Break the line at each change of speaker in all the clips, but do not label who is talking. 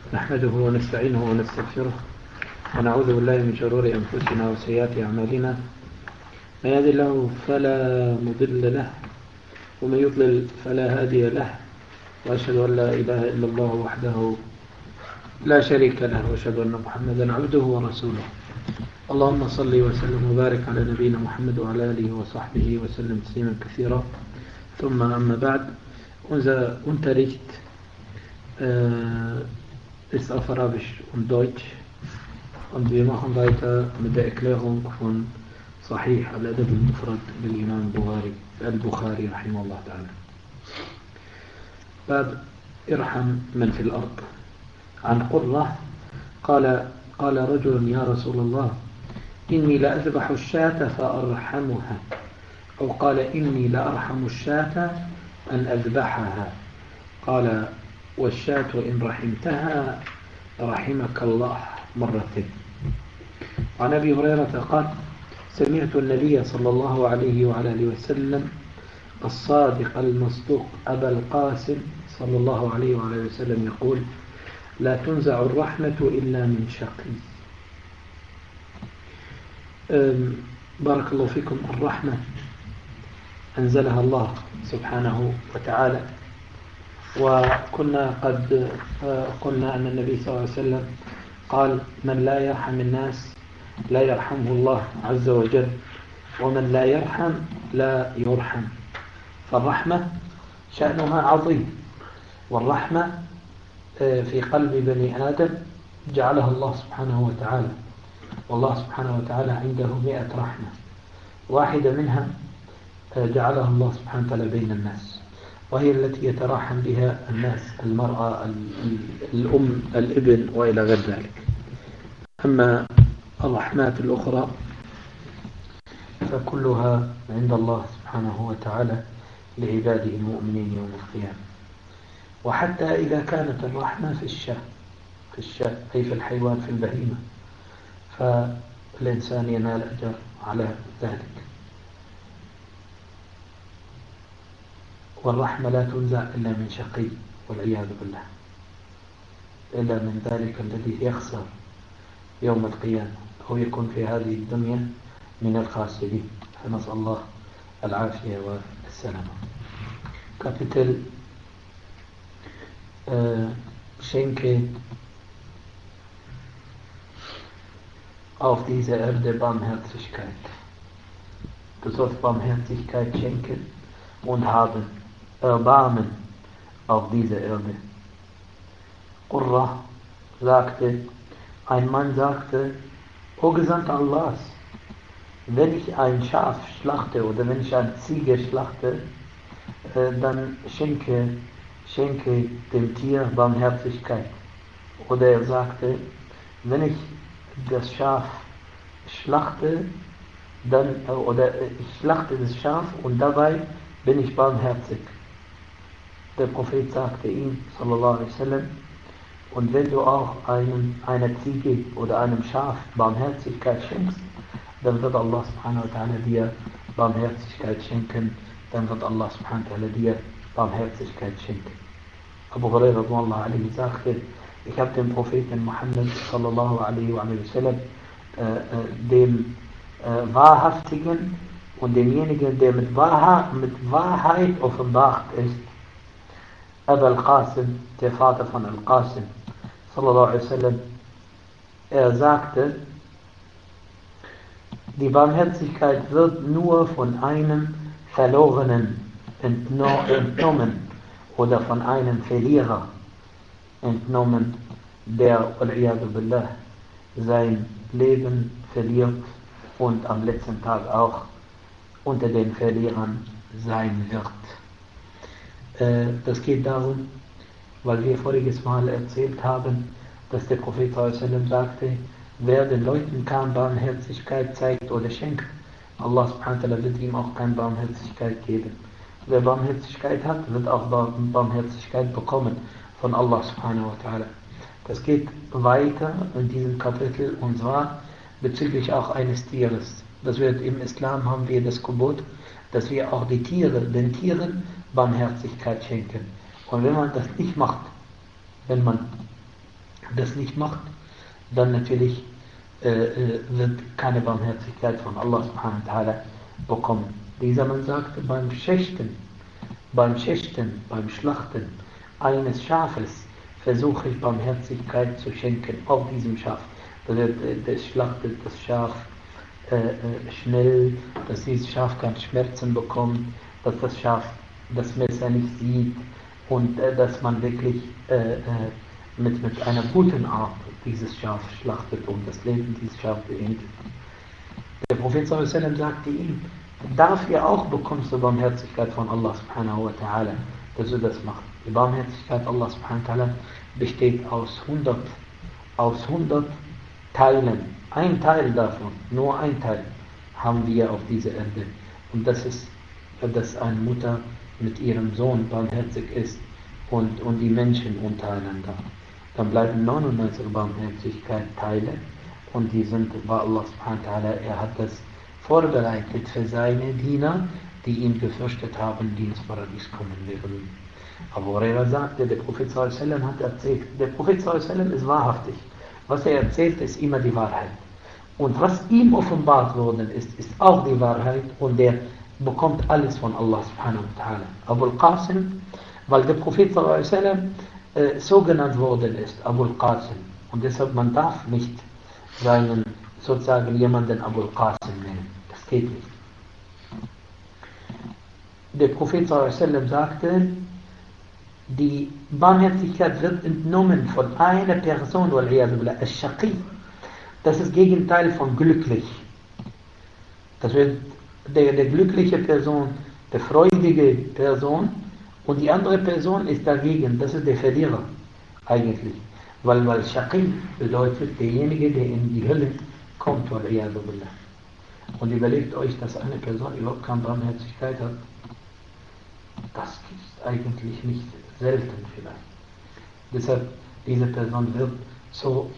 نحمده ونستعينه ونستغفره ونعوذ بالله من شرور أنفسنا وسيئات أعمالنا. من يهد الله فلا مضل له ومن يضلل فلا هادي له، وأشهد أن لا إله إلا الله وحده لا شريك له، وأشهد أن محمدا عبده ورسوله. اللهم صل وسلم وبارك على نبينا محمد وعلى آله وصحبه وسلم تسليما كثيرا. ثم أما بعد, unser Unterricht ist auf Arabisch und Deutsch, und wir machen weiter mit der Erklärung von Sahih al-Adab al-Mufrad del Imam al-Bukhari rahimahullah ta'ala. باب ارحم من في الأرض. عن قرة قال رجل يا رسول الله إني لأذبح الشاة فأرحمها، أو قال إني لأرحم الشاة أن أذبحها. قال والشاة إن رحمتها رحمك الله مرتين. عن أبي هريرة قال سمعت النبي صلى الله عليه وعلى آله وسلم الصادق المصدوق أبا القاسم صلى الله عليه وعلى آله وسلم يقول لا تنزع الرحمة إلا من شقي. بارك الله فيكم. الرحمة أنزلها الله سبحانه وتعالى، وكنا قد قلنا أن النبي صلى الله عليه وسلم قال من لا يرحم الناس لا يرحمه الله عز وجل، ومن لا يرحم لا يرحم. فالرحمة شأنها عظيم، والرحمة في قلب بني آدم جعلها الله سبحانه وتعالى، والله سبحانه وتعالى عنده 100 رحمة، واحدة منها جعلها الله سبحانه وتعالى بين الناس، وهي التي يتراحم بها الناس، المرأة، الأم، الابن، وإلى غير ذلك. أما الرحمات الأخرى فكلها عند الله سبحانه وتعالى لعباده المؤمنين يوم القيامة. وحتى إذا كانت الرحمة في الشاة أي في الحيوان، في البهيمة، فالإنسان ينال أجر على ذلك. والرحمة لا تنزع إلا من شقي والعياذ بالله، إلا من ذلك الذي يخسر يوم القيامة أو يكون في هذه الدنيا من الخاسرين، فنسأل الله العافية والسلامة. Kapitel Schenke auf dieser Erde Barmherzigkeit. Du sollst Barmherzigkeit schenken und haben Erbarmen auf dieser Erde. Qurra sagte, ein Mann sagte, O Gesandter Allahs, wenn ich ein Schaf schlachte oder wenn ich eine Ziege schlachte, dann schenke dem Tier Barmherzigkeit. Oder er sagte, wenn ich das Schaf schlachte, ich schlachte das Schaf und dabei bin ich barmherzig. Der Prophet sagte ihm, sallallahu alaihi wasallam, und wenn du auch einer Ziege oder einem Schaf Barmherzigkeit schenkst, dann wird Allah subhanahu wa ta'ala dir Barmherzigkeit schenken, dann wird Allah subhanahu wa ta'ala dir Barmherzigkeit schenken. Abu Hurairah radhiyallahu anhu sagte, ich habe den Propheten Muhammad sallallahu alaihi wasallam dem Wahrhaftigen und demjenigen, der mit Wahrheit offenbart ist, Abu al-Qasim, der Vater von al-Qasim, sallallahu alaihi wasallam, er sagte, die Barmherzigkeit wird nur von einem Verlorenen entnommen oder von einem Verlierer entnommen, der wal-iyadu billah sein Leben verliert und am letzten Tag auch unter den Verlierern sein wird. Das geht darum, weil wir voriges Mal erzählt haben, dass der Prophet ﷺ sagte, wer den Leuten keine Barmherzigkeit zeigt oder schenkt, Allah subhanahu wa ta'ala wird ihm auch keine Barmherzigkeit geben. Wer Barmherzigkeit hat, wird auch Barmherzigkeit bekommen von Allah subhanahu wa ta'ala. Das geht weiter in diesem Kapitel, und zwar bezüglich auch eines Tieres. Das wird im Islam, haben wir das Gebot, dass wir auch den Tieren Barmherzigkeit schenken. Und wenn man das nicht macht, wenn man das nicht macht, dann natürlich wird keine Barmherzigkeit von Allah subhanahu wa ta'ala bekommen. Dieser Mann sagte, beim Schächten, beim Schlachten eines Schafes versuche ich Barmherzigkeit zu schenken auf diesem Schaf. Das schlachtet das Schaf schnell, dass dieses Schaf keine Schmerzen bekommt, dass das Schaf das Messer nicht sieht und dass man wirklich mit einer guten Art dieses Schaf schlachtet und das Leben dieses Schafs beendet. Der Prophet sallallahu alaihi wasallam sagte ihm, dafür auch bekommst du Barmherzigkeit von Allah subhanahu wa ta'ala, dass du das machst. Die Barmherzigkeit Allah subhanahu wa ta'ala besteht aus 100 Teilen. Ein Teil davon, nur ein Teil, haben wir auf dieser Erde. Und das ist, dass eine Mutter mit ihrem Sohn barmherzig ist und die Menschen untereinander. Dann bleiben 99 Barmherzigkeit-Teile und die sind bei Allah subhanahu wa ta'ala, er hat das vorbereitet für seine Diener, die ihn gefürchtet haben, die ins Paradies kommen werden. Abu Huraira sagte, der Prophet sallallahu alaihi wasallam hat erzählt, der Prophet sallallahu alaihi wasallam ist wahrhaftig. Was er erzählt, ist immer die Wahrheit. Und was ihm offenbart worden ist, ist auch die Wahrheit und der bekommt alles von Allah subhanahu wa ta'ala. Abu al-Qasim, weil der Prophet sallallahu alaihi wasallam so genannt worden ist, Abu al-Qasim. Und deshalb, man darf nicht seinen, sozusagen jemanden Abu al-Qasim nennen. Das geht nicht. Der Prophet sallallahu alaihi wasallam sagte, die Barmherzigkeit wird entnommen von einer Person, al-Shaqi. Das ist Gegenteil von glücklich. Das wird der glückliche Person, der freudige Person und die andere Person ist dagegen, das ist der Verlierer eigentlich. Weil Shaqi bedeutet derjenige, der in die Hölle kommt, und überlegt euch, dass eine Person überhaupt keine Barmherzigkeit hat. Das ist eigentlich nicht selten vielleicht. Deshalb, diese Person wird so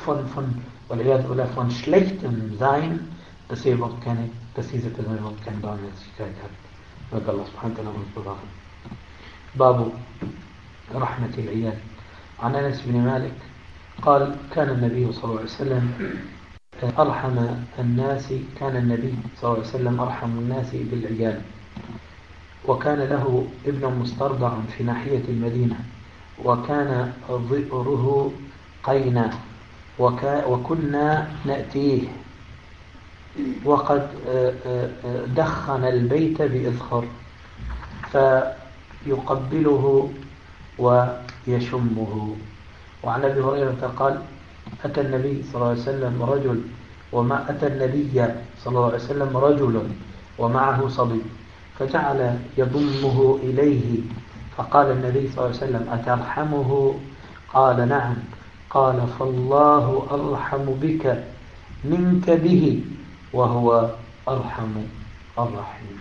von Schlechtem sein, dass diese Person überhaupt keine Barmherzigkeit hat. Möge Allah subhanahu wa ta'ala uns bewahren. Babu Rahmatil Iyad. عن أنس بن مالك قال كان النبي صلى الله عليه وسلم أرحم الناس أرحم الناس بالعيال وكان له ابن مسترضع في ناحية المدينة وكان ظئره قينا وكنا نأتيه وقد دخن البيت بإذخر فيقبله ويشمه. وعن أبي هريرة قال أتى النبي صلى الله عليه وسلم رجل ومعه صبي فجعل يضمه إليه فقال النبي صلى الله عليه وسلم أترحمه؟ قال نعم. قال فالله أرحم بك منك به وهو أرحم الراحمين.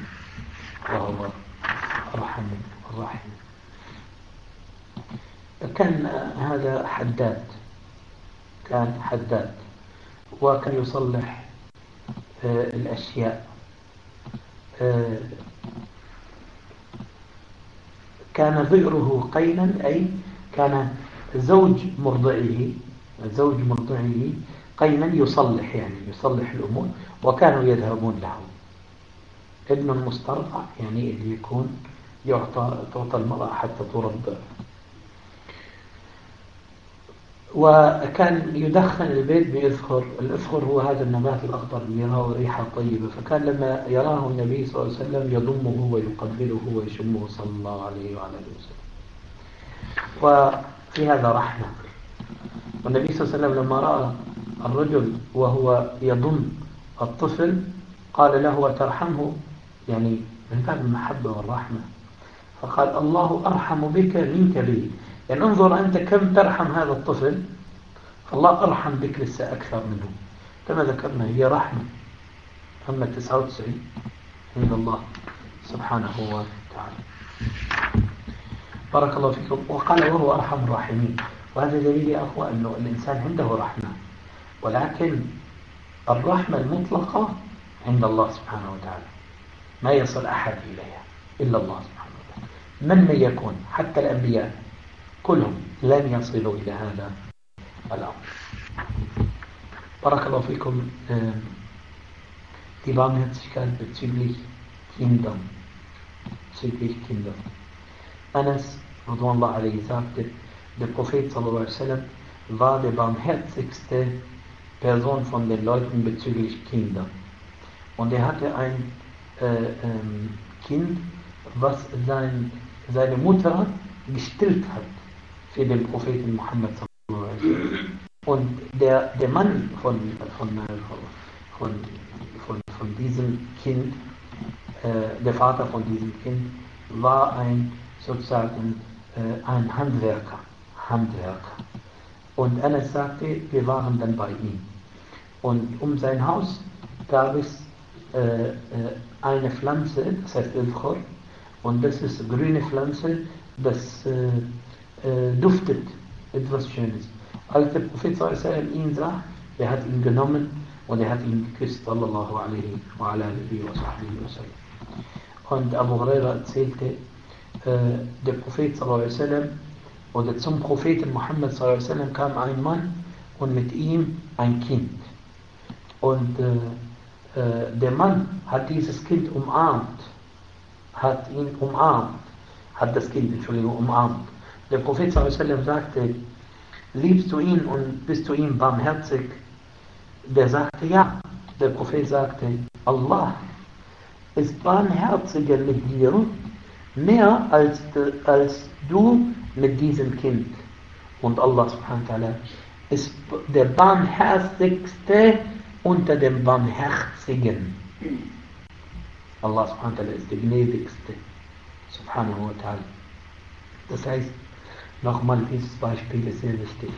كان هذا حداد وكان يصلح الأشياء. كان ظئره قينا أي كان زوج مرضعه قينا يصلح الأمور وكانوا يذهبون له. ابن المسترضع يعني اللي يكون تعطى المرأة حتى ترضع. وكان يدخن البيت بإذخر. الإذخر هو هذا النبات الأخضر اللي يراه ريحة طيبة. فكان لما يراه النبي صلى الله عليه وسلم يضمه ويقبله ويشمه صلى الله عليه وعلى آله وسلم. وفي هذا رحمة. والنبي صلى الله عليه وسلم لما رأى الرجل وهو يضم الطفل قال له أترحمه؟ يعني من باب المحبة والرحمة. فقال الله أرحم بك منك به. يعني انظر أنت كم ترحم هذا الطفل فالله أرحم بك لسه أكثر منه. كما ذكرنا هي رحمة. أما 99 عند الله سبحانه وتعالى. بارك الله فيكم. وقال وهو أرحم الراحمين. وهذا دليل يا أخوة أنه الإنسان عنده رحمة ولكن الرحمة المطلقة عند الله سبحانه وتعالى ما يصل أحد إليها إلا الله سبحانه وتعالى. من يكون حتى الأنبياء كلهم لن يصلوا إلى هذا الأمر. Barakallahu fikum, die Barmherzigkeit bezüglich Kindern. Anas, radwanallahu alayhi, sagte, der Prophet sallallahu alaihi wasallam war der barmherzigste Person von den Leuten bezüglich Kinder. Und er hatte ein Kind, was seine Mutter gestillt hat für den Propheten Muhammad sallallahu alaihi wasallam. Und der Mann von diesem Kind, der Vater von diesem Kind, war sozusagen ein Handwerker. Und Anas sagte, wir waren dann bei ihm. Und um sein Haus gab es eine Pflanze, das heißt Ilkhor, und das ist eine grüne Pflanze, das duftet, etwas Schönes. Als der Prophet sallallahu ihn sah, er hat ihn genommen und er hat ihn geküsst, sallallahu alaihi wa alihi wa sahbihi wa sallam. Und Abu Huraira erzählte, der Prophet sallallahu oder zum Propheten Muhammad sallallahu kam ein Mann und mit ihm ein Kind. Und der Mann hat dieses Kind umarmt, hat das Kind umarmt. Der Prophet sallallahu sagte, liebst du ihn und bist du ihm barmherzig? Der sagte ja. Der Prophet sagte, Allah ist barmherziger mit dir, mehr als du mit diesem Kind. Und Allah subhanahu wa ta'ala ist der barmherzigste unter den Barmherzigen. Allah subhanahu wa ta'ala ist der gnädigste, subhanahu wa ta'ala. Das heißt, nochmal, dieses Beispiel ist sehr wichtig.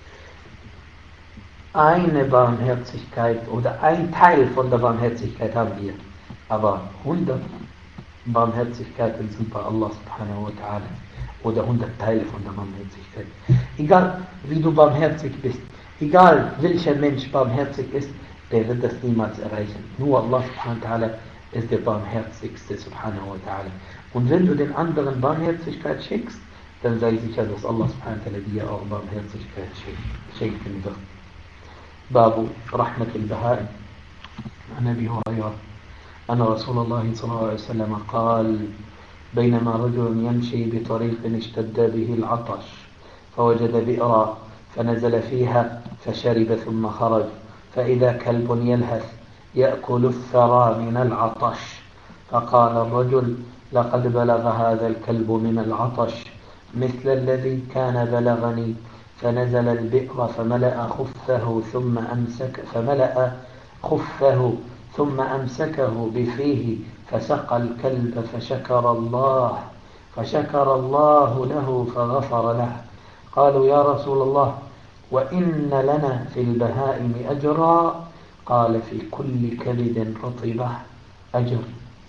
Eine Barmherzigkeit oder ein Teil von der Barmherzigkeit haben wir, aber 100 Barmherzigkeiten sind bei Allah subhanahu wa ta'ala, oder 100 Teile von der Barmherzigkeit. Egal wie du barmherzig bist, egal welcher Mensch barmherzig ist, der wird das niemals erreichen. Nur Allah subhanahu wa ta'ala ist der barmherzigste subhanahu wa ta'ala. Und wenn du den anderen Barmherzigkeit schenkst, dann sei sicher, dass Allah subhanahu wa ta'ala dir auch Barmherzigkeit schenken wird. Babu Rahmatul Bahai an Abi Hurairah أن رسول الله صلى الله عليه وسلم قال بينما رجل يمشي بطريق اشتد به العطش فوجد بئرا فنزل فيها فشرب ثم خرج فإذا كلب يلهث يأكل الثرى من العطش فقال الرجل لقد بلغ هذا الكلب من العطش مثل الذي كان بلغني فنزل البئر فملأ خفه ثم أمسكه بفيه فسقى الكلب فشكر الله له فغفر له. قالوا يا رسول الله وإن لنا في البهائم أجرا؟ قال في كل كبد رطبة أجر.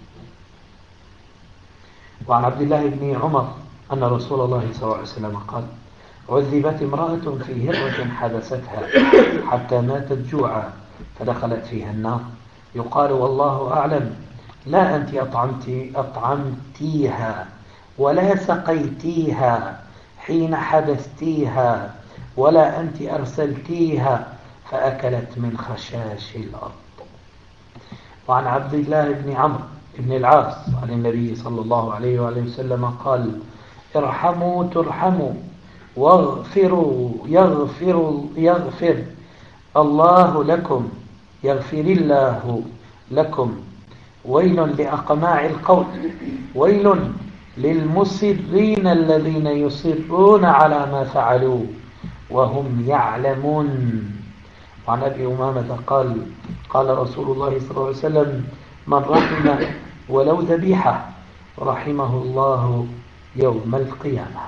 وعن عبد الله بن عمر أن رسول الله صلى الله عليه وسلم قال عذبت امرأة في هرة حبستها حتى ماتت جوعا فدخلت فيها النار يقال والله أعلم لا أنت أطعمتيها ولا سقيتيها حين حبستيها ولا أنت أرسلتيها فأكلت من خشاش الأرض. وعن عبد الله بن عمرو بن العاص عن النبي صلى الله عليه وآله وسلم قال ارحموا ترحموا واغفروا يغفر الله لكم يغفر الله لكم. ويل لأقماع القول ويل للمصرين الذين يصرون على ما فعلوا وهم يعلمون. وعن أبي أمامة قال رسول الله صلى الله عليه وسلم من رحم ولو ذبيحة رحمه الله يوم القيامة.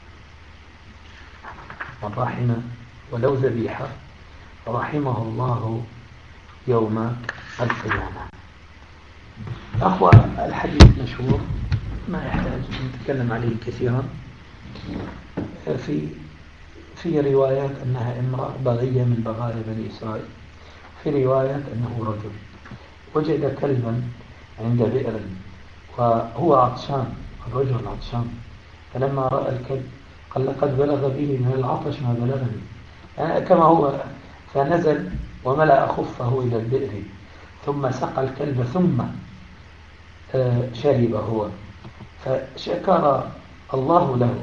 من رحم ولو ذبيحة رحمه الله يوم القيامة. أخوة، الحديث مشهور ما يحتاج أن نتكلم عليه كثيرا. في روايات أنها امرأة بغية من بغايا بني إسرائيل، في روايات أنه رجل وجد كلبا عند بئر وهو عطشان، الرجل عطشان، فلما رأى الكلب قال لقد بلغ به من العطش ما بلغني، كما هو. فنزل وملأ خفه إلى البئر ثم سقى الكلب ثم شرب هو، فشكر الله له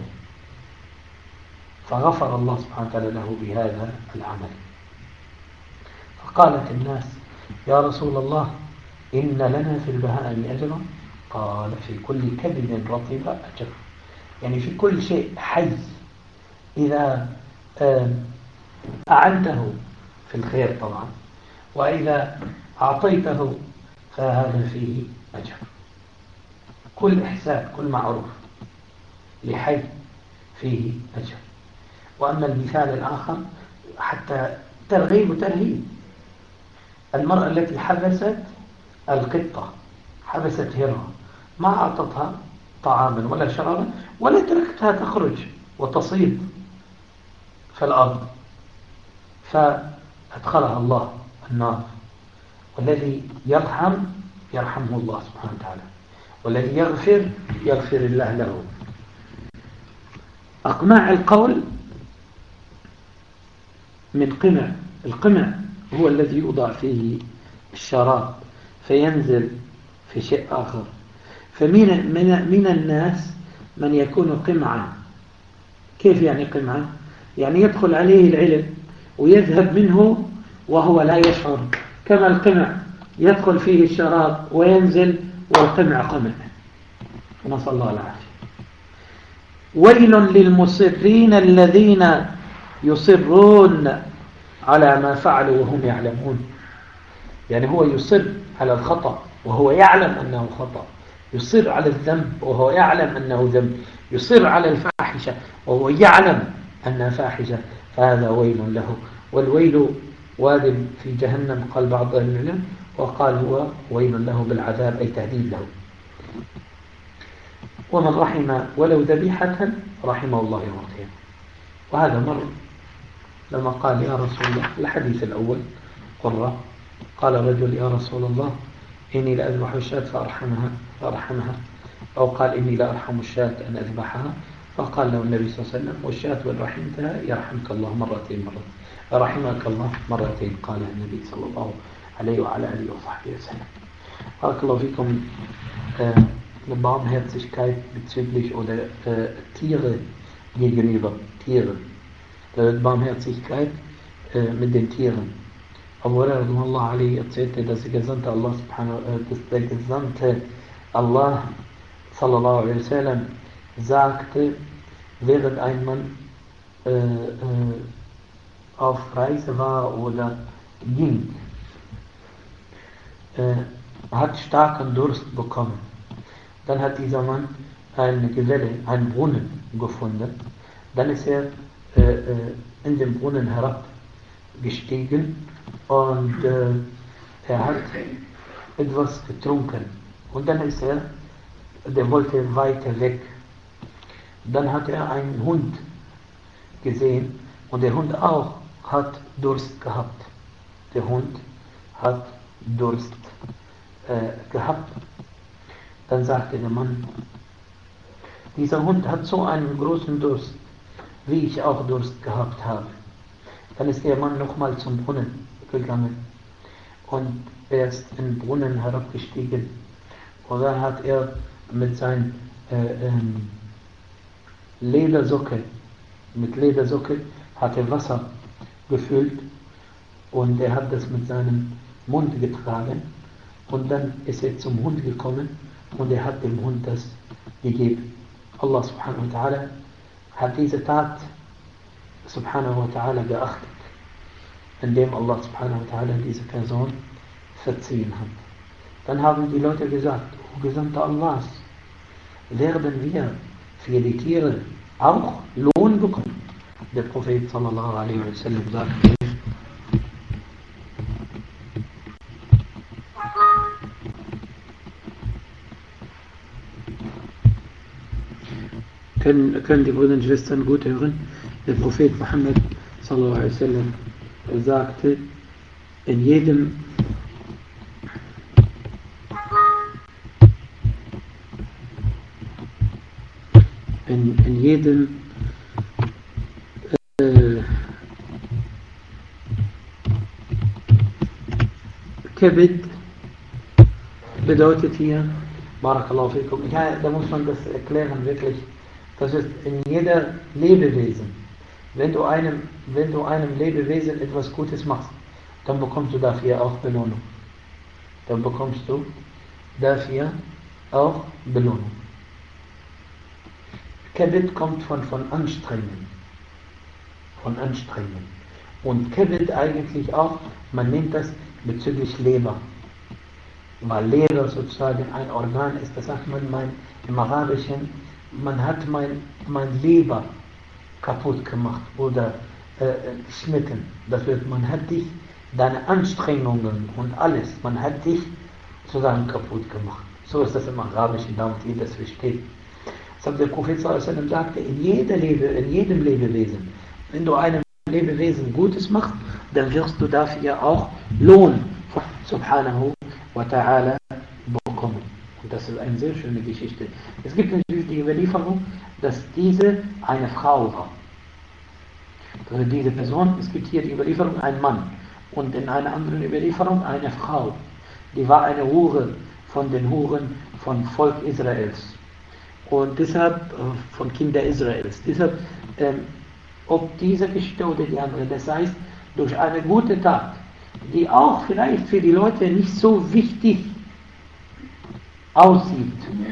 فغفر الله سبحانه وتعالى له بهذا العمل. فقالت الناس: يا رسول الله، إن لنا في البهائم أجرا؟ قال: في كل كبد رطب أجر. يعني في كل شيء حي إذا أعنته في الخير طبعا، وإذا أعطيته فهذا فيه أجر. كل إحسان، كل معروف لحي فيه أجر. وأما المثال الآخر حتى ترغيب وترهيب، المرأة التي حبست القطة، حبست هرها، ما أعطتها طعاما ولا شرابا ولا تركتها تخرج وتصيد في الأرض، فأدخلها الله النار. والذي يرحم يرحمه الله سبحانه وتعالى، والذي يغفر الله له. أقماع القول من قمع. القمع هو الذي يوضع فيه الشراب فينزل في شيء آخر. فمن الناس من يكون قمعا. كيف يعني قمعا؟ يعني يدخل عليه العلم ويذهب منه وهو لا يشعر، كما القمع يدخل فيه الشراب وينزل والقمع قمع. نسأل الله العافية. ويل للمصرين الذين يصرون على ما فعلوا وهم يعلمون. يعني هو يصر على الخطأ وهو يعلم أنه خطأ، يصر على الذنب وهو يعلم أنه ذنب، يصر على الفاحشة وهو يعلم أنها فاحشة، فهذا ويل له. والويل واد في جهنم قال بعض أهل العلم، وقال هو ويل له بالعذاب أي تهديد له. ومن رحم ولو ذبيحة رحمه الله يوم القيامة. وهذا مر لما قال: يا رسول الله، الحديث الأول قرة، قال رجل: يا رسول الله، إني لأذبح الشاة فأرحمها، أو قال: إني لا أرحم الشاة أن أذبحها، فقال له النبي صلى الله عليه وسلم: والشاة وإن رحمتها يرحمك الله مرتين، رحمك الله مرتين. قال النبي صلى الله عليه وعلى آله وصحبه وسلم. بارك الله فيكم. Barmherzigkeit bezüglich oder Tiere gegenüber Tieren. Barmherzigkeit mit den Tieren. Abu Hurairah erzählte, dass der Gesandte Allah sallallahu alaihi wasallam sagte, während ein Mann auf Reise war oder ging, hat starken Durst bekommen. Dann hat dieser Mann eine Quelle, einen Brunnen gefunden. Dann ist er in den Brunnen herabgestiegen und er hat etwas getrunken. Und dann ist der wollte weiter weg. Dann hat er einen Hund gesehen und der Hund auch hat Durst gehabt. Der Hund hat Durst gehabt. Dann sagte der Mann: dieser Hund hat so einen großen Durst, wie ich auch Durst gehabt habe. Dann ist der Mann nochmal zum Brunnen gegangen und er ist in den Brunnen herabgestiegen. Und dann hat er mit seiner Ledersocke hat er Wasser gefüllt und er hat das mit seinem Mund getragen. Und dann ist er zum Hund gekommen und er hat dem Hund das gegeben. Allah subhanahu wa ta'ala hat diese Tat subhanahu wa ta'ala geachtet, indem Allah subhanahu wa ta'ala diese Person verziehen hat. Dann haben die Leute gesagt: O Gesandter Allahs, werden wir für die Tiere auch Lohn bekommen? Der Prophet sallallahu alaihi wa sallam sagte: können die Brüder und Schwestern gut hören? Der Prophet Muhammad sallallahu alaihi wasallam sagte, in jedem Kebit bedeutet hier, Barakallahu fikum, ja, da muss man das erklären, wirklich. Das ist in jeder Lebewesen. Wenn du einem Lebewesen etwas Gutes machst, dann bekommst du dafür auch Belohnung. Dann bekommst du dafür auch Belohnung. Kebit kommt von Anstrengen. Von Anstrengen. Und Kebit eigentlich auch, man nennt das bezüglich Leber. Weil Leber sozusagen ein Organ ist, das sagt man im Arabischen, man hat mein Leber kaputt gemacht oder geschnitten. Das heißt, man hat dich, deine Anstrengungen und alles, man hat dich sozusagen kaputt gemacht. So ist das im Arabischen, damit ihr das versteht. Deshalb der Prophet ﷺ sagte, in jedem Lebewesen, wenn du einem Lebewesen Gutes machst, dann wirst du dafür auch Lohn von Subhanahu wa Ta'ala bekommen. Und das ist eine sehr schöne Geschichte. Es gibt natürlich die Überlieferung, dass diese eine Frau war. Also diese Person, es gibt hier die Überlieferung, ein Mann. Und in einer anderen Überlieferung eine Frau. Die war eine Hure von den Huren von Volk Israels. Und deshalb, von Kinder Israels. Deshalb, ob diese Geschichte oder die andere, das heißt, durch eine gute Tat, die auch vielleicht für die Leute nicht so wichtig aussieht,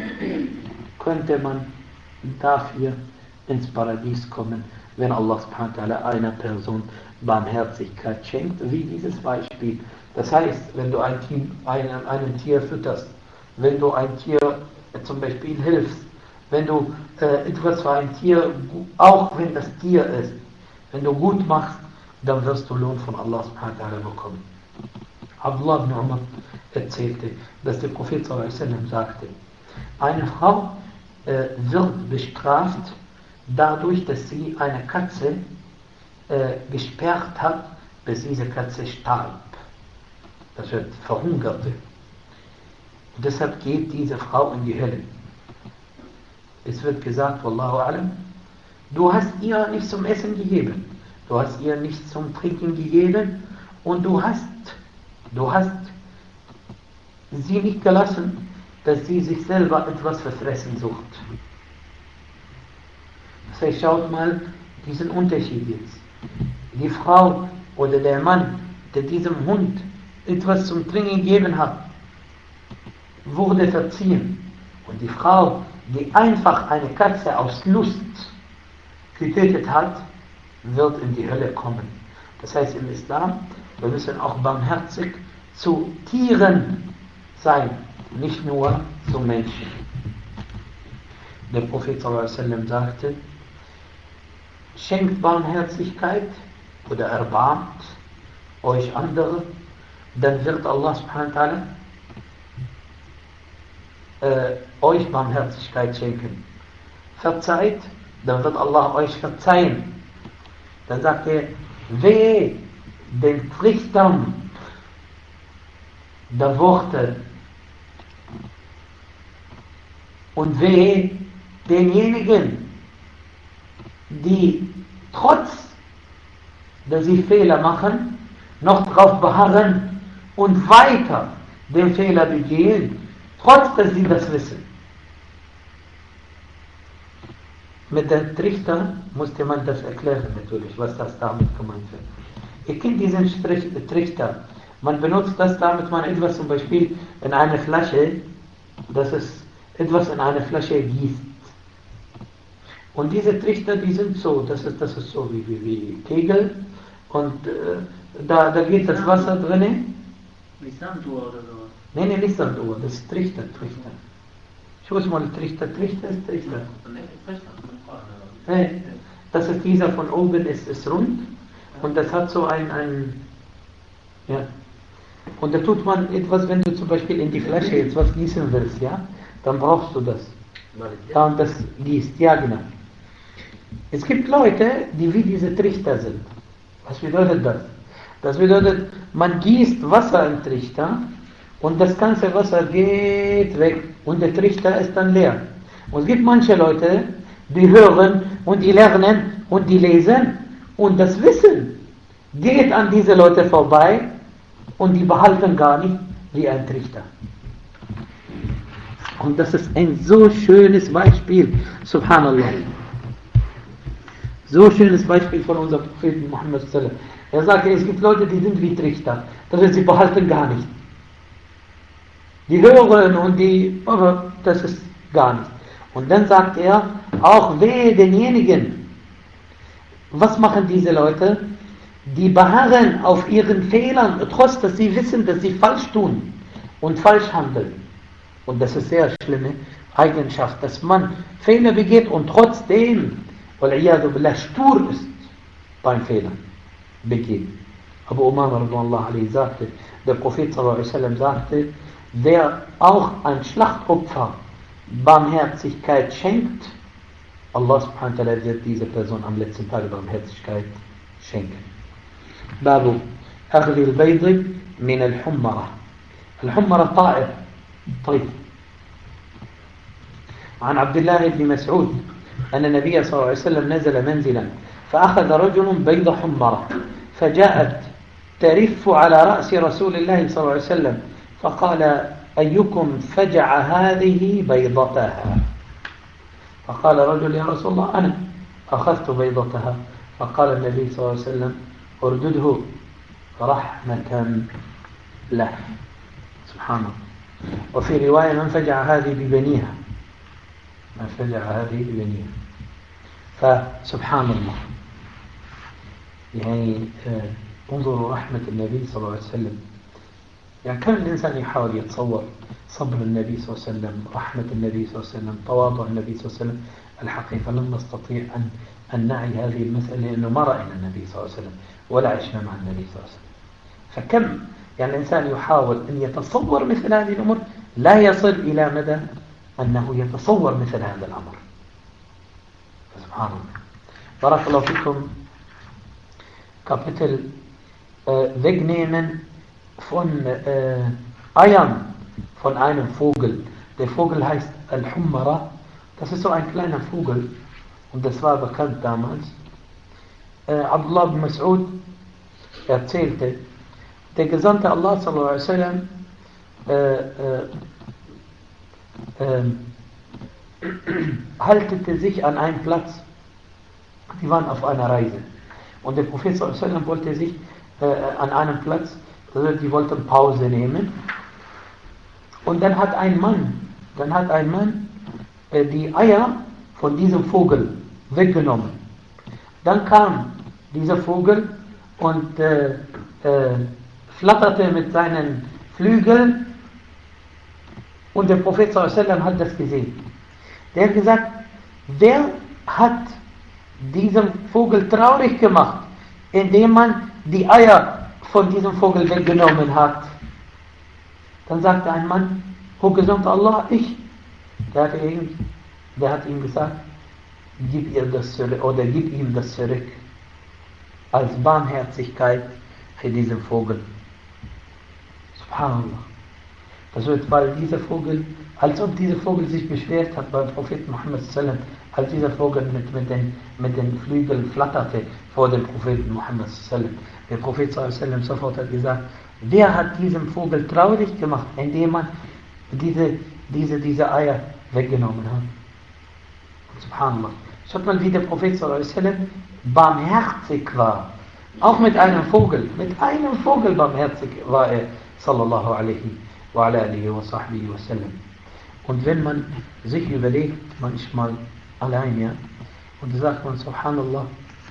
könnte man dafür ins Paradies kommen, wenn Allah subhanahu wa ta'ala einer Person Barmherzigkeit schenkt, wie dieses Beispiel. Das heißt, wenn du einem Tier fütterst, wenn du ein Tier zum Beispiel hilfst, wenn du etwas für ein Tier, auch wenn das Tier ist, wenn du gut machst, dann wirst du Lohn von Allah subhanahu wa ta'ala bekommen. Abdullah ibn Umar erzählte, dass der Prophet ﷺ sagte, eine Frau wird bestraft dadurch, dass sie eine Katze gesperrt hat, bis diese Katze starb. Das wird verhungerte. Und deshalb geht diese Frau in die Hölle. Es wird gesagt, Wallahu alam, du hast ihr nichts zum Essen gegeben, du hast ihr nichts zum Trinken gegeben und du hast sie nicht gelassen, dass sie sich selber etwas verfressen sucht. Das heißt, schaut mal diesen Unterschied jetzt. Die Frau oder der Mann, der diesem Hund etwas zum Trinken gegeben hat, wurde verziehen. Und die Frau, die einfach eine Katze aus Lust getötet hat, wird in die Hölle kommen. Das heißt im Islam, wir müssen auch barmherzig zu Tieren sein, nicht nur zu Menschen. Der Prophet ﷺ sagte, schenkt Barmherzigkeit oder erbarmt euch andere, dann wird Allah subhanahu wa ta'ala euch Barmherzigkeit schenken. Verzeiht, dann wird Allah euch verzeihen. Dann sagt er, wehe den Trichtern der Worte und wehe denjenigen, die trotz, dass sie Fehler machen, noch darauf beharren und weiter den Fehler begehen, trotz dass sie das wissen. Mit den Trichter musste man das erklären natürlich, was das damit gemeint wird. Ihr kennt diesen Trichter. Man benutzt das, damit man etwas zum Beispiel in eine Flasche, dass es etwas in eine Flasche gießt. Und diese Trichter, die sind so, das ist so wie Kegel und da geht das Wasser drin.
Wie Sanduhr oder so?
Nein, nicht Sanduhr, das ist Trichter. Schau mal, Trichter ist Trichter. Hey, das ist dieser von oben, ist rund und das hat so ja. Und da tut man etwas, wenn du zum Beispiel in die Flasche jetzt was gießen willst, ja, dann brauchst du das. Da und das gießt, ja genau. Es gibt Leute, die wie diese Trichter sind. Was bedeutet das? Das bedeutet, man gießt Wasser im Trichter und das ganze Wasser geht weg und der Trichter ist dann leer. Und es gibt manche Leute, die hören und die lernen und die lesen und das Wissen geht an diese Leute vorbei und die behalten gar nicht wie ein Trichter. Und das ist ein so schönes Beispiel, subhanallah. So schönes Beispiel von unserem Propheten Muhammad sallallahu alaihi wasallam. Er sagt, es gibt Leute, die sind wie Trichter. Das heißt, sie behalten gar nicht. Die hören und die, aber das ist gar nicht. Und dann sagt er, auch wehe denjenigen. Was machen diese Leute? Die beharren auf ihren Fehlern, trotz dass sie wissen, dass sie falsch tun und falsch handeln. Und das ist sehr schlimme Eigenschaft, dass man Fehler begeht und trotzdem, wal'iyadu billah, stur ist beim Fehler begeht. Abu Umama radhiyallahu anhu sagte, der Prophet sallallahu alaihi wasallam sagte, wer auch ein Schlachtopfer Barmherzigkeit schenkt, Allah subhanahu wa ta'ala wird diese Person am letzten Tag Barmherzigkeit schenken. Babu Aghli al-Baydi min al-Hummara. Al-Hummara Ta'ir. طيب. عن عبد الله بن مسعود أن النبي صلى الله عليه وسلم نزل منزلا فأخذ رجل بيض حمرة فجاءت ترف على رأس رسول الله صلى الله عليه وسلم فقال أيكم فجع هذه بيضتها فقال رجل يا رسول الله أنا أخذت بيضتها فقال النبي صلى الله عليه وسلم اردده رحمة له سبحان الله وفي رواية من فجع هذه ببنيها من فجع هذه ببنيها فسبحان الله يعني انظروا رحمة النبي صلى الله عليه وسلم يعني كم الإنسان يحاول يتصور صبر النبي صلى الله عليه وسلم رحمة النبي صلى الله عليه وسلم تواضع النبي صلى الله عليه وسلم الحقيقة لن نستطيع أن نعي هذه المسألة لأنه ما رأينا النبي صلى الله عليه وسلم ولا عشنا مع النبي صلى الله عليه وسلم فكم يعني الإنسان يحاول أن يتصور مثل هذه الأمور لا يصل إلى مدى أنه يتصور مثل هذا الأمر سبحان الله بارك الله فيكم Kapitel wegnehmen von Eiern von einem Vogel. Der Vogel heißt Al-Hummara. Das ist so ein kleiner Vogel und das war bekannt damals. Abdullah bin Mas'ud erzählte, der Gesandte Allah sallallahu alaihi wasallam haltete sich an einem Platz. Die waren auf einer Reise. Und der Prophet sallallahu alaihi wasallam wollte sich an einem Platz, also die wollten Pause nehmen. Und dann hat ein Mann die Eier von diesem Vogel weggenommen. Dann kam dieser Vogel und flatterte mit seinen Flügeln und der Prophet sallallahu alaihi wasallam hat das gesehen. Der hat gesagt, wer hat diesen Vogel traurig gemacht, indem man die Eier von diesem Vogel weggenommen hat? Dann sagte ein Mann, O Gesandter Allah, ich. Der hat ihm gesagt, gib ihm das zurück als Barmherzigkeit für diesen Vogel. Subhanallah. Das wird, weil dieser Vogel, als ob dieser Vogel sich beschwert hat beim Propheten Muhammad sallam, als dieser Vogel mit den Flügeln flatterte vor dem Propheten Muhammad sallam. Der Prophet sallam sofort hat gesagt, wer hat diesen Vogel traurig gemacht, indem man diese Eier weggenommen hat? Subhanallah. Schaut mal, wie der Prophet sallam barmherzig war. Auch mit einem Vogel barmherzig war er, sallallahu alaihi wa ala alihi wa sahbihi wa sallam. Und wenn man sich überlegt, manchmal allein, ja, und da sagt man, subhanallah,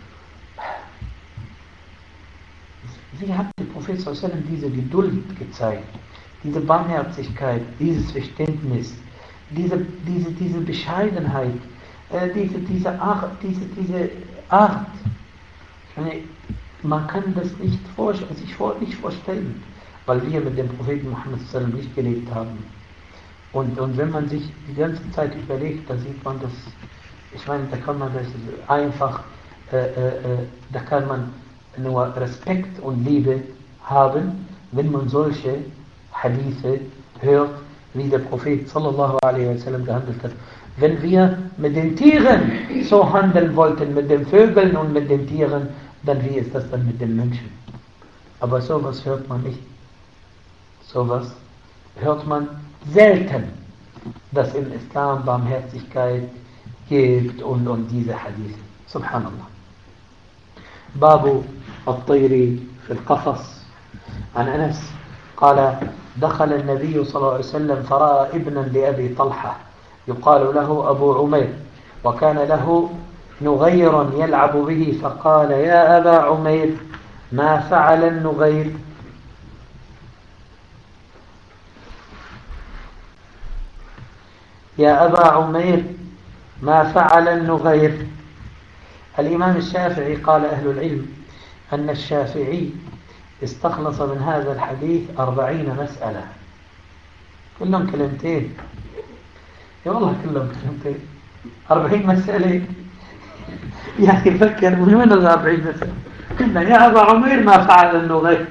wie hat der Prophet sallallahu alaihi wa sallam diese Geduld gezeigt, diese Barmherzigkeit, dieses Verständnis, diese Bescheidenheit, diese Art. Man kann das sich nicht vorstellen, weil wir mit dem Propheten Muhammad sallam nicht gelebt haben. Und wenn man sich die ganze Zeit überlegt, da sieht man das, ich meine, da kann man das einfach, da kann man nur Respekt und Liebe haben, wenn man solche Hadithe hört, wie der Prophet sallallahu alaihi wasallam gehandelt hat. Wenn wir mit den Tieren so handeln wollten, mit den Vögeln und mit den Tieren, dann wie ist das dann mit den Menschen? Aber sowas hört man nicht Sowas hört man selten, dass im Islam Barmherzigkeit gibt und diese Hadith. Subhanallah. Babu al-Tayri في القفص عن أنس قال دخل النبي صلى الله عليه وسلم فرأى ابنا لأبي طلحة يقال له أبو عمير وكان له نغير يلعب به فقال يا أبا عمير ما فعل النغير يا أبا عمير ما فعل النغير. الإمام الشافعي قال أهل العلم أن الشافعي استخلص من هذا الحديث 40 مسألة كلهم كلمتين. يا والله كلهم كلمتين 40 مسألة. يعني فكر من وين 40 مسألة؟ قلنا يا أبا عمير ما فعل النغير.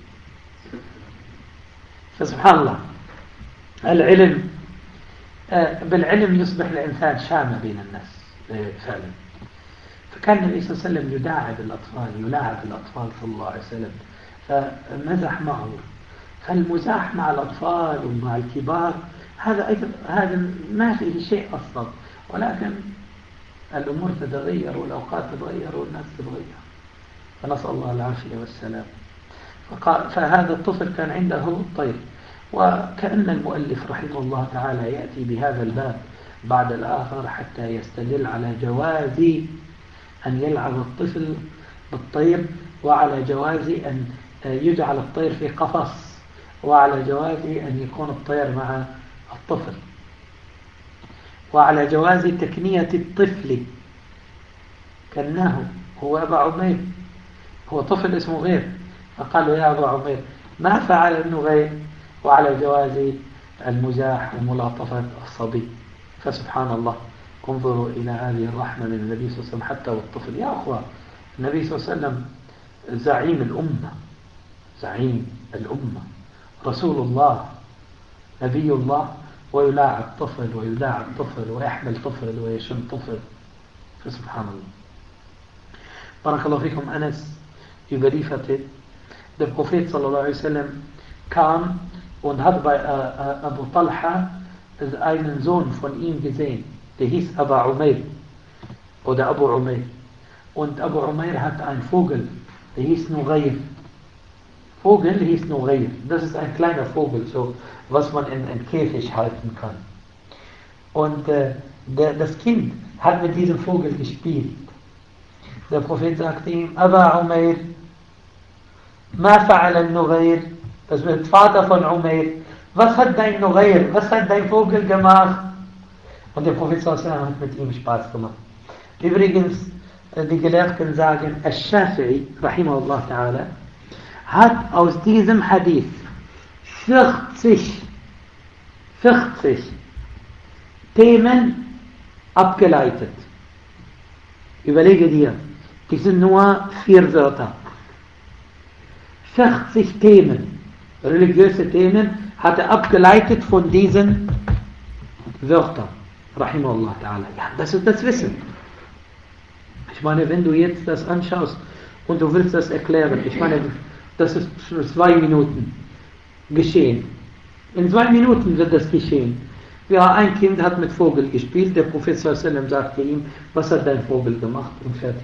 فسبحان الله العلم بالعلم يصبح الإنسان شامة بين الناس فعلا. فكان النبي صلى الله عليه وسلم يلاعب الأطفال صلى الله عليه وسلم فمزح معه. فالمزاح مع الأطفال ومع الكبار هذا ما فيه شيء أصلا، ولكن الأمور تتغير والأوقات تتغير والناس تتغير، فنسأل الله العافية والسلام. فهذا الطفل كان عنده طير، وكأن المؤلف رحمه الله تعالى يأتي بهذا الباب بعد الآخر حتى يستدل على جواز أن يلعب الطفل بالطير، وعلى جواز أن يجعل الطير في قفص، وعلى جواز أن يكون الطير مع الطفل، وعلى جواز تكنية الطفل كناه هو أبا عمير، هو طفل اسمه غير، فقالوا يا أبا عمير ما فعل النغير، وعلى جواز المزاح وملاطفة الصبي. فسبحان الله انظروا إلى هذه الرحمة من النبي صلى الله عليه وسلم حتى والطفل. يا أخوة النبي صلى الله عليه وسلم زعيم الأمة رسول الله نبي الله، ويلاعب طفل ويداعب طفل ويحمل طفل ويشم طفل. فسبحان الله. بارك الله فيكم. Anas überlieferte, der Prophet sallallahu alaihi wasallam kam und hat bei Abu Talha einen Sohn von ihm gesehen, der hieß Aba Umair oder Abu Umair. Und Abu Umair hat einen Vogel, der hieß Nughair. Vogel hieß Nughair. Das ist ein kleiner Vogel, so was man in einen Käfig halten kann. Und das Kind hat mit diesem Vogel gespielt. Der Prophet sagte ihm, Aba Umair, ma fa'al al-Nughair, das wird Vater von Umair, was hat dein Nughair, was hat dein Vogel gemacht? Und der Prophet hat mit ihm Spaß gemacht. Übrigens, die Gelehrten sagen, Al-Shafi'i, rahimahullah ta'ala, hat aus diesem Hadith 40 Themen abgeleitet. Überlege dir, die sind nur 4 Wörter. 40 Themen, religiöse Themen, hat er abgeleitet von diesen Wörtern. Rahimahullah ta'ala. Ja, das ist das Wissen. Ich meine, wenn du jetzt das anschaust und du willst das erklären, ich meine, das ist für 2 Minuten geschehen. In 2 Minuten wird das geschehen. Ja, ein Kind hat mit Vogel gespielt, der Prophet sallallahu alaihi wasallam sagte ihm, was hat dein Vogel gemacht? Und fertig.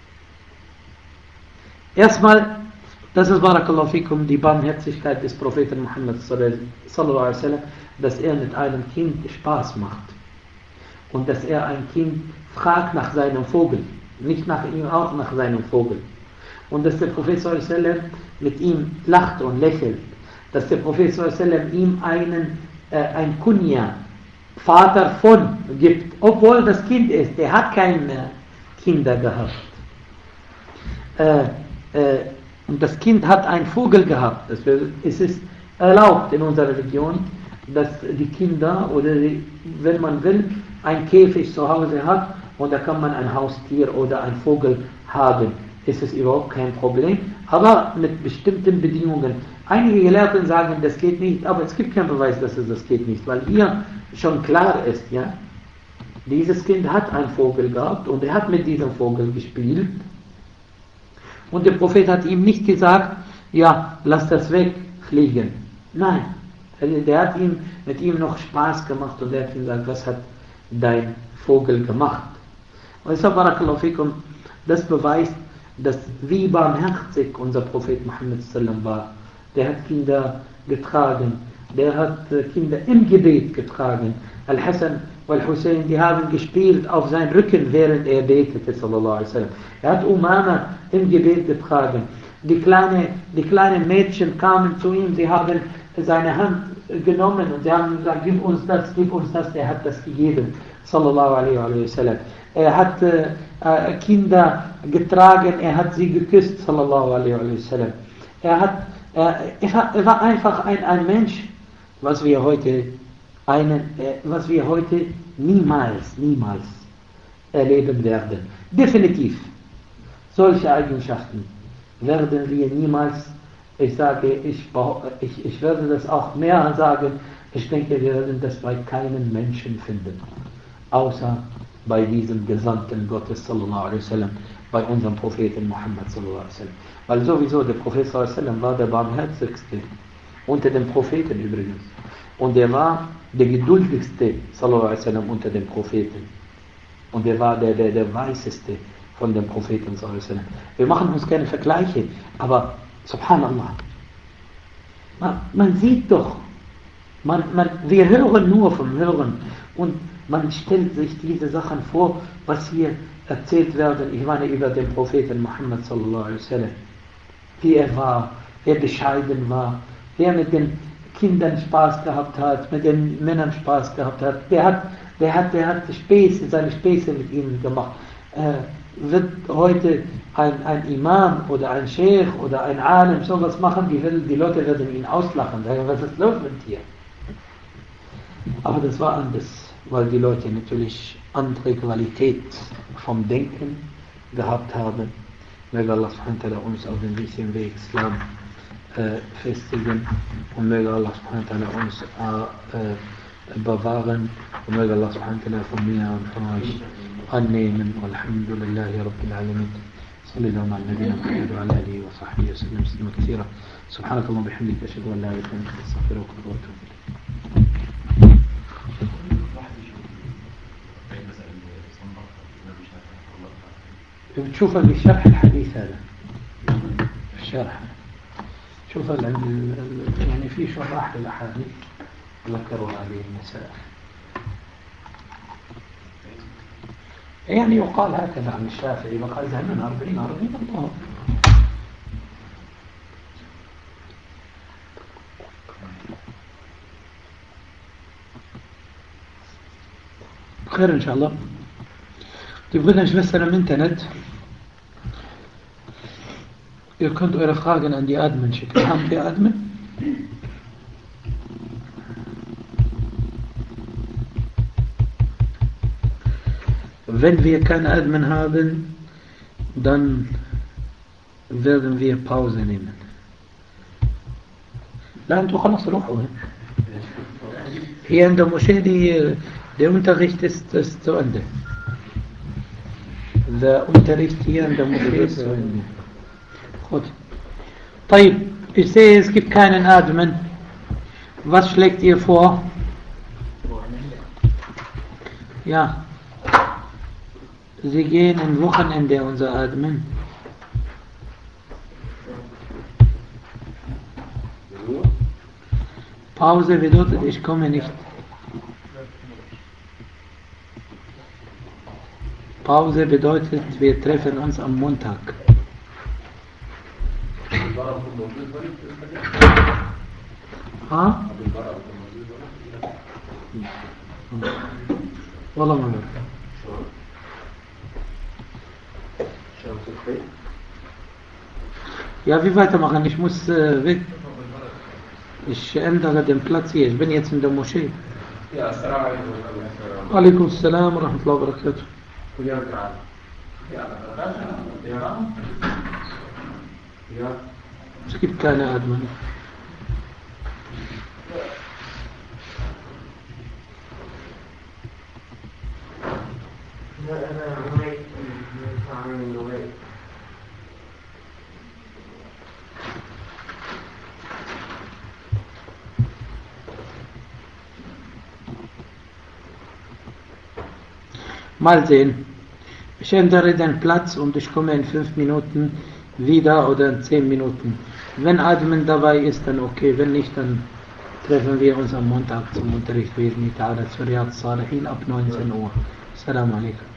Erstmal, das ist Barakallahu fikum, die Barmherzigkeit des Propheten Muhammad sallallahu alaihi wasallam, dass er mit einem Kind Spaß macht. Und dass er ein Kind fragt nach seinem Vogel, nicht nach ihm, auch nach seinem Vogel. Und dass der Prophet sallallahu alaihi wasallam mit ihm lacht und lächelt. Dass der Prophet sallallahu alaihi wasallam ihm ein Kunya, Vater von, gibt, obwohl das Kind ist. Der hat keine Kinder gehabt. Und das Kind hat einen Vogel gehabt. Es ist erlaubt in unserer Religion, dass die Kinder oder wenn man will, ein Käfig zu Hause hat und da kann man ein Haustier oder einen Vogel haben. Ist es überhaupt kein Problem, aber mit bestimmten Bedingungen. Einige Gelehrten sagen, das geht nicht, aber es gibt keinen Beweis, dass das geht nicht, weil hier schon klar ist, ja, dieses Kind hat einen Vogel gehabt und er hat mit diesem Vogel gespielt und der Prophet hat ihm nicht gesagt, ja, lass das wegfliegen, Nein. Der hat mit ihm noch Spaß gemacht und der hat ihm gesagt, was hat dein Vogel gemacht? Und deshalb, Barakallahu fikum, das beweist, dass wie barmherzig unser Prophet Muhammad sallam war. Der hat Kinder getragen, der hat Kinder im Gebet getragen. Al-Hassan und Al-Hussein, die haben gespielt auf seinen Rücken, während er betete, sallallahu alaihi wasallam. Er hat Umama im Gebet getragen. Die kleinen Mädchen kamen zu ihm, sie haben seine Hand genommen und sie haben gesagt, gib uns das, er hat das gegeben, sallallahu alaihi wasallam. Er hat Kinder getragen, er hat sie geküsst, sallallahu alaihi wasallam. Er war einfach ein Mensch, was wir heute niemals erleben werden. Definitiv. Solche Eigenschaften werden wir niemals, ich sage, ich werde das auch mehr sagen, ich denke, wir werden das bei keinem Menschen finden, außer bei diesem Gesandten Gottes, sallallahu alaihi wasallam, bei unserem Propheten Muhammad, sallallahu alaihi wasallam. Weil sowieso der Prophet sallallahu alaihi wasallam war der barmherzigste unter den Propheten übrigens. Und er war der geduldigste, sallallahu alaihi wasallam, unter den Propheten. Und er war der weiseste von den Propheten, sallallahu alaihi wasallam. Wir machen uns keine Vergleiche, aber subhanallah, man sieht doch, wir hören nur vom Hören und man stellt sich diese Sachen vor, was hier erzählt werden, ich meine über den Propheten Muhammad sallallahu alaihi wasallam, wie er war, wer bescheiden war, wer mit den Kindern Spaß gehabt hat, mit den Männern Spaß gehabt hat, der hat seine Späße mit ihnen gemacht. Wird heute ein Imam oder ein Sheikh oder ein Alim sowas machen, die Leute werden ihn auslachen, sagen, was ist los mit dir? Aber das war anders, weil die Leute natürlich andere Qualität vom Denken gehabt haben. Möge Allah subhanahu wa ta'ala uns auf den richtigen Weg Islam festigen und möge Allah subhanahu wa ta'ala uns bewahren und möge Allah subhanahu wa ta'ala von mir und von euch annehmen. Walhamdulillahi Rabbil Alamin. صلى الله على نبينا محمد وعلى اله وصحبه وسلم تسليما كثيرا. سبحانك اللهم وبحمدك اشهد ان لا اله الا انت استغفرك واتوب اليك. بتشوفها في شرح الحديث هذا، في الشرح شوف يعني في شراح للاحاديث ذكروا هذه المسائل، يعني يقال هكذا عن الشافعي بقى زمن 40 الله. خير ان شاء الله. تبغون Schwestern im Internet, ihr könnt eure Fragen an die Admin schicken. Haben wir Admin? Wenn wir keine Admin haben, dann werden wir Pause nehmen. لا انتوا خلاص روحوا. Hier in der Moschee der Unterricht ist zu Ende. Der Unterricht hier in der Moschee ist zu Ende. Gut. طيب, ich sehe, es gibt keinen Admin. Was schlägt ihr vor? Ja. Sie gehen am Wochenende, unser Admin. Pause bedeutet, ich komme nicht. Pause bedeutet, wir treffen uns am Montag. ها؟ والله ما أعرف. Ja, wie weitermachen? Ich muss weg. Ich ändere den Platz hier. Ich bin jetzt in der Moschee.
Ja, assalamu alaikum.
Alaikum assalam wa rahmatullahi wa barakatuh.
Ja.
Es gibt keine Admin. Mal sehen. Ich ändere den Platz und ich komme in 5 Minuten wieder oder in 10 Minuten. Wenn Admin dabei ist, dann okay. Wenn nicht, dann treffen wir uns am Montag zum Unterricht bei Idhni Ta'ala zu Riyadh Salihin ab 19 Uhr. Assalamu alaikum.